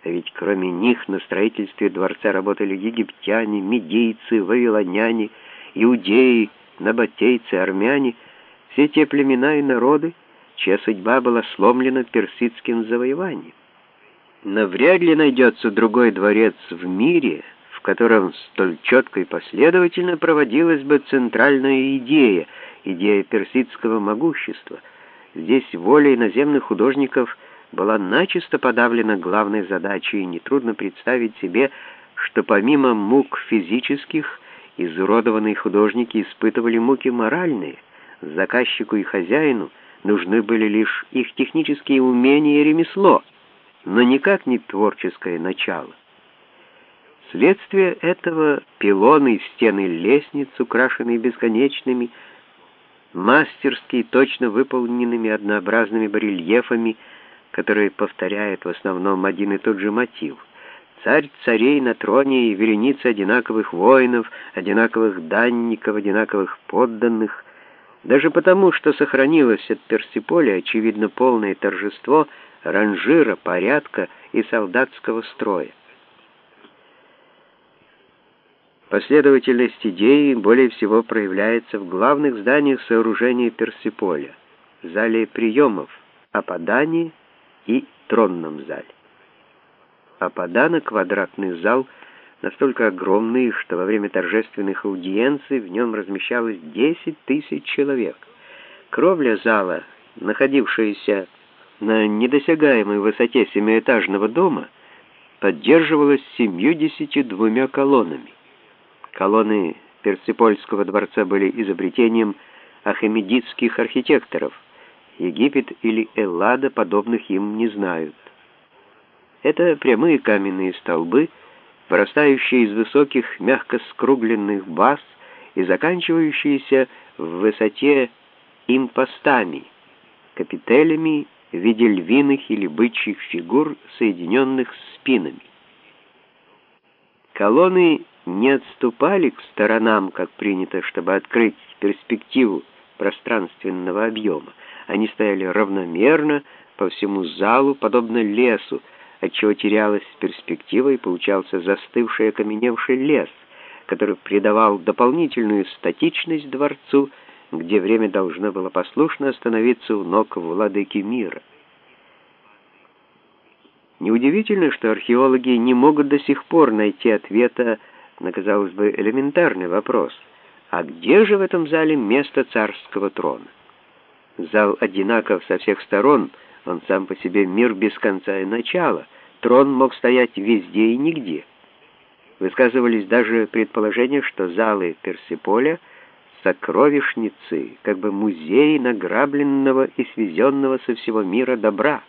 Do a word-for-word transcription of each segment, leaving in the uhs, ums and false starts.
А ведь кроме них на строительстве дворца работали египтяне, медийцы, вавилоняне, иудеи, набатейцы, армяне, все те племена и народы, чья судьба была сломлена персидским завоеванием. Но вряд ли найдется другой дворец в мире, в котором столь четко и последовательно проводилась бы центральная идея, идея персидского могущества. Здесь воля иноземных художников была начисто подавлена главной задачей, и нетрудно представить себе, что помимо мук физических, изуродованные художники испытывали муки моральные. Заказчику и хозяину нужны были лишь их технические умения и ремесло, но никак не творческое начало. Вследствие этого пилоны и стены лестниц, украшенные бесконечными, мастерски точно выполненными однообразными барельефами, которые повторяют в основном один и тот же мотив. Царь царей на троне и вереница одинаковых воинов, одинаковых данников, одинаковых подданных. Даже потому, что сохранилось от Персиполя, очевидно, полное торжество ранжира, порядка и солдатского строя. Последовательность идеи более всего проявляется в главных зданиях сооружения Персиполя: зале приемов, Аподании и тронном зале. Аподана — квадратный зал, настолько огромный, что во время торжественных аудиенций в нем размещалось десять тысяч человек. Кровля зала, находившаяся на недосягаемой высоте семиэтажного дома, поддерживалась семьюдесятью двумя колоннами. Колонны Персипольского дворца были изобретением ахеменидских архитекторов. Египет или Эллада подобных им не знают. Это прямые каменные столбы, вырастающие из высоких мягко скругленных баз и заканчивающиеся в высоте импостами, капителями в виде львиных или бычьих фигур, соединенных спинами. Колонны не отступали к сторонам, как принято, чтобы открыть перспективу пространственного объема. Они стояли равномерно по всему залу, подобно лесу, отчего терялась перспектива и получался застывший окаменевший лес, который придавал дополнительную статичность дворцу, где время должно было послушно остановиться у ног владыки мира. Неудивительно, что археологи не могут до сих пор найти ответа на, казалось бы, элементарный вопрос: а где же в этом зале место царского трона? Зал одинаков со всех сторон, он сам по себе мир без конца и начала. Трон мог стоять везде и нигде. Высказывались даже предположения, что залы Персиполя — сокровищницы, как бы музеи награбленного и свезенного со всего мира добра.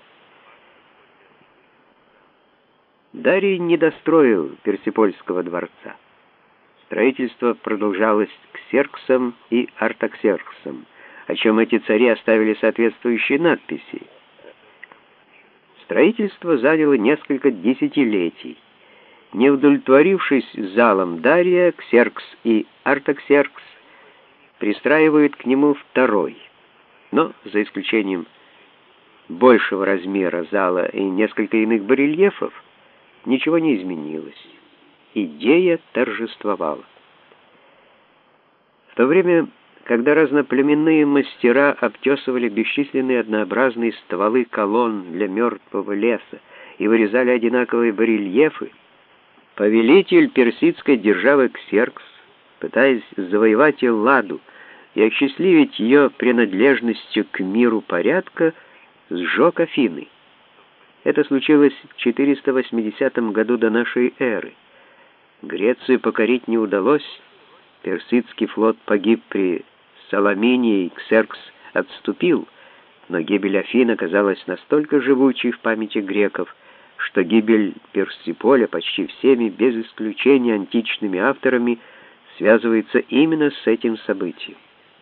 Дарий не достроил Персипольского дворца. Строительство продолжалось Ксерксом и Артаксерксом, о чем эти цари оставили соответствующие надписи. Строительство заняло несколько десятилетий. Не удовлетворившись залом Дария, Ксеркс и Артаксеркс пристраивают к нему второй. Но, за исключением большего размера зала и несколько иных барельефов, ничего не изменилось. Идея торжествовала. В то время, когда разноплеменные мастера обтесывали бесчисленные однообразные стволы колонн для мертвого леса и вырезали одинаковые барельефы, повелитель персидской державы Ксеркс, пытаясь завоевать Элладу и осчастливить ее принадлежностью к миру порядка, сжег Афины. Это случилось в четыреста восьмидесятом году до нашей эры. Грецию покорить не удалось, персидский флот погиб при Саламине, и Ксеркс отступил, но гибель Афин оказалась настолько живучей в памяти греков, что гибель Персиполя почти всеми, без исключения античными авторами, связывается именно с этим событием.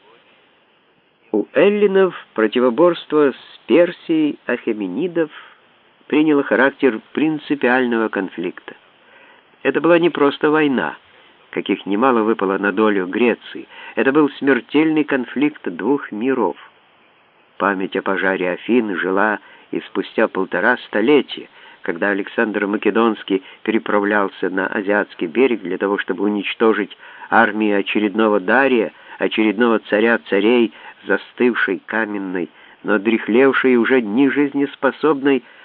У эллинов противоборство с Персией ахеменидов приняло характер принципиального конфликта. Это была не просто война, каких немало выпало на долю Греции. Это был смертельный конфликт двух миров. Память о пожаре Афин жила и спустя полтора столетия, когда Александр Македонский переправлялся на азиатский берег для того, чтобы уничтожить армии очередного Дария, очередного царя царей, застывшей каменной, но дряхлевшей уже не жизнеспособной